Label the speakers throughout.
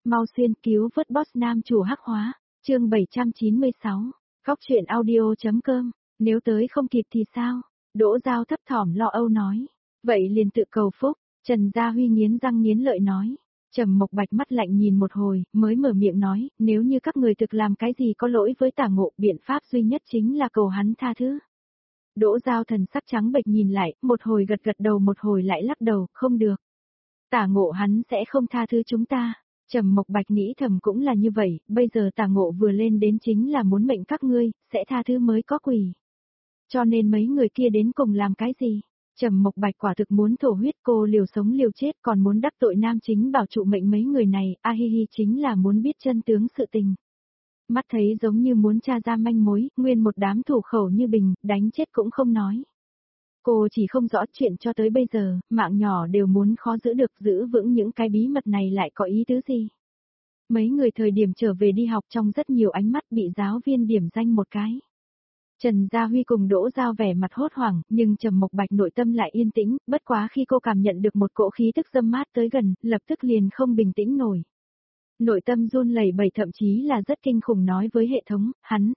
Speaker 1: Mau xuyên cứu vớt boss nam chủ hắc hóa, chương 796, Góc truyện audio.com, nếu tới không kịp thì sao? Đỗ Giao thấp thỏm lo âu nói, vậy liền tự cầu phúc, Trần Gia Huy nghiến răng nghiến lợi nói. Trầm Mộc Bạch mắt lạnh nhìn một hồi, mới mở miệng nói, nếu như các người thực làm cái gì có lỗi với Tả Ngộ, biện pháp duy nhất chính là cầu hắn tha thứ. Đỗ Giao thần sắc trắng bệch nhìn lại, một hồi gật gật đầu một hồi lại lắc đầu, không được. Tả Ngộ hắn sẽ không tha thứ chúng ta. Trầm Mộc Bạch nghĩ thầm cũng là như vậy, bây giờ Tả Ngộ vừa lên đến chính là muốn mệnh các ngươi, sẽ tha thứ mới có quỷ. Cho nên mấy người kia đến cùng làm cái gì? Trầm Mộc Bạch quả thực muốn thổ huyết, cô liều sống liều chết còn muốn đắc tội nam chính bảo trụ mệnh mấy người này, a hi hi chính là muốn biết chân tướng sự tình. Mắt thấy giống như muốn tra ra manh mối, nguyên một đám thủ khẩu như bình, đánh chết cũng không nói. Cô chỉ không rõ chuyện cho tới bây giờ, mạng nhỏ đều muốn khó giữ được, giữ vững những cái bí mật này lại có ý tứ gì. Mấy người thời điểm trở về đi học trong rất nhiều ánh mắt bị giáo viên điểm danh một cái. Trần Gia Huy cùng Đỗ Giao vẻ mặt hốt hoảng, nhưng Trầm Mộc Bạch nội tâm lại yên tĩnh, bất quá khi cô cảm nhận được một cỗ khí tức dâm mát tới gần, lập tức liền không bình tĩnh nổi. Nội tâm run lẩy bẩy thậm chí là rất kinh khủng nói với hệ thống,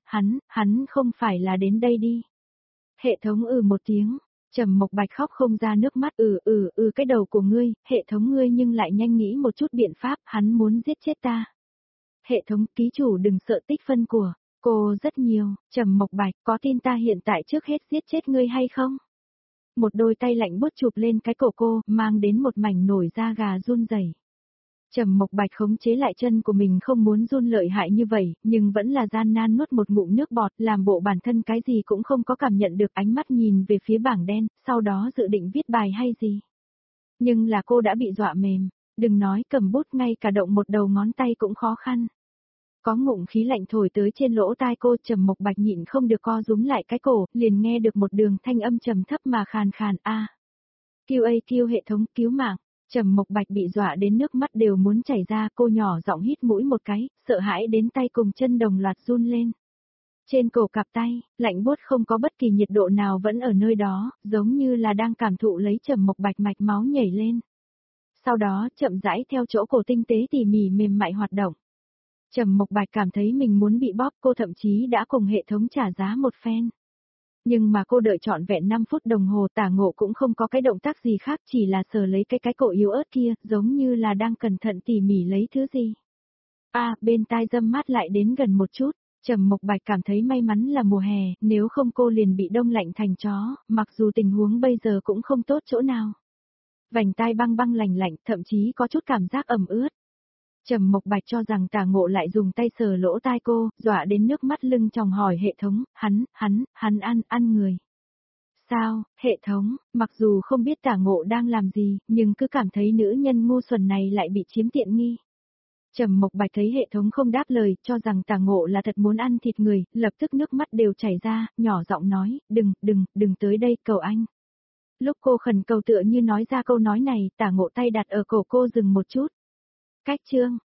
Speaker 1: hắn không phải là đến đây đi. Hệ thống một tiếng, Trầm Mộc Bạch khóc không ra nước mắt, cái đầu của ngươi, hệ thống ngươi nhưng lại nhanh nghĩ một chút biện pháp, hắn muốn giết chết ta. Hệ thống ký chủ đừng sợ tích phân của cô rất nhiều, Trầm Mộc Bạch có tin ta hiện tại trước hết giết chết ngươi hay không? Một đôi tay lạnh buốt chụp lên cái cổ cô, mang đến một mảnh nổi da gà run rẩy. Trầm Mộc Bạch khống chế lại chân của mình không muốn run lợi hại như vậy, nhưng vẫn là gian nan nuốt một ngụm nước bọt, làm bộ bản thân cái gì cũng không có cảm nhận được, ánh mắt nhìn về phía bảng đen, sau đó dự định viết bài hay gì. Nhưng là cô đã bị dọa mềm, đừng nói cầm bút, ngay cả động một đầu ngón tay cũng khó khăn. Có ngụm khí lạnh thổi tới trên lỗ tai cô, Trầm Mộc Bạch nhịn không được co rúm lại cái cổ, liền nghe được một đường thanh âm trầm thấp mà khàn khàn, a. QA hệ thống cứu mạng. Trầm Mộc Bạch bị dọa đến nước mắt đều muốn chảy ra, cô nhỏ giọng hít mũi một cái, sợ hãi đến tay cùng chân đồng loạt run lên. Trên cổ cặp tay, lạnh buốt không có bất kỳ nhiệt độ nào vẫn ở nơi đó, giống như là đang cảm thụ lấy Trầm Mộc Bạch mạch máu nhảy lên. Sau đó, chậm rãi theo chỗ cổ tinh tế tỉ mỉ mềm mại hoạt động. Trầm Mộc Bạch cảm thấy mình muốn bị bóp, cô thậm chí đã cùng hệ thống trả giá một phen. Nhưng mà cô đợi trọn vẹn 5 phút đồng hồ, Tả Ngộ cũng không có cái động tác gì khác, chỉ là sờ lấy cái cổ yếu ớt kia, giống như là đang cẩn thận tỉ mỉ lấy thứ gì. Bên tai dâm mát lại đến gần một chút, Trầm Mộc Bạch cảm thấy may mắn là mùa hè, nếu không cô liền bị đông lạnh thành chó, mặc dù tình huống bây giờ cũng không tốt chỗ nào. Vành tai băng băng lạnh lạnh, thậm chí có chút cảm giác ẩm ướt. Trầm Mộc Bạch cho rằng Tả Ngộ lại dùng tay sờ lỗ tai cô, dọa đến nước mắt lưng tròng hỏi hệ thống, hắn ăn người. Sao, hệ thống, mặc dù không biết Tả Ngộ đang làm gì, nhưng cứ cảm thấy nữ nhân ngu xuẩn này lại bị chiếm tiện nghi. Trầm Mộc Bạch thấy hệ thống không đáp lời, cho rằng Tả Ngộ là thật muốn ăn thịt người, lập tức nước mắt đều chảy ra, nhỏ giọng nói, đừng tới đây, cầu anh. Lúc cô khẩn cầu tựa như nói ra câu nói này, Tả Ngộ tay đặt ở cổ cô dừng một chút. Cách chương,